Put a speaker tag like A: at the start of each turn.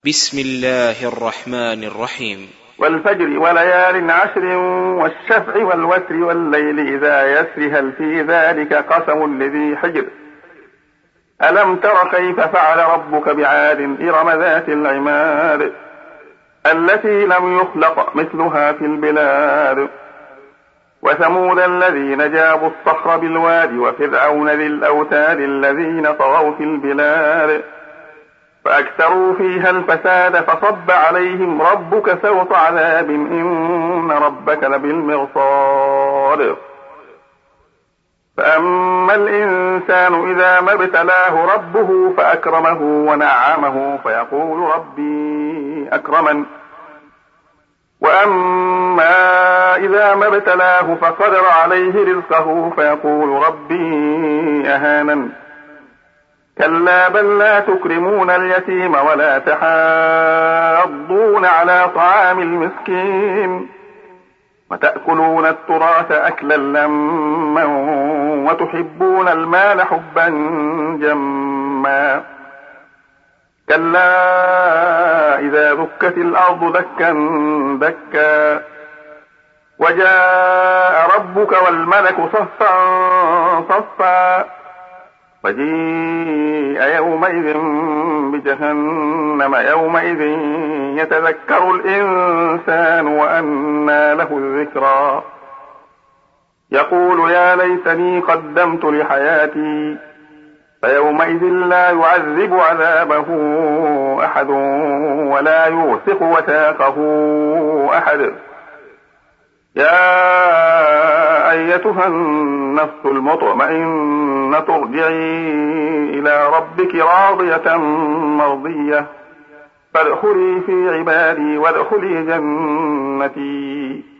A: بسم الله الرحمن الرحيم.
B: والفجر وليال عشر والشفع والوتر والليل إذا يسر هل في ذلك قسم لذي حجر ألم تر كيف فعل ربك بعاد إرم ذات العماد التي لم يخلق مثلها في البلاد وثمود الذين جابوا الصخر بالواد وفرعون ذي الأوتاد الذين طغوا في البلاد فأكثروا فيها الفساد فصب عليهم ربك سوط عذاب إن ربك لبالمرصاد فأما الإنسان إذا ما ابتلاه ربه فأكرمه ونعمه فيقول ربي أكرمن وأما إذا ما ابتلاه فقدر عليه رزقه فيقول ربي أهانن كلا بل لا تكرمون اليتيم ولا تحاضون على طعام المسكين وتأكلون التراث أكلا لما وتحبون المال حبا جما كلا إذا دكت الأرض دكا دكا وجاء ربك والملك صفا صفا وجيء يومئذ بجهنم يومئذ يتذكر الإنسان وأنى له الذكرى يقول يا ليتني قدمت لحياتي فيومئذ لا يعذب عذابه أحد ولا يوثق وثاقه أحد يا أيتها النفس المطمئنة ارجعي إلى ربك راضية مرضية فادخلي في عبادي وادخلي جنتي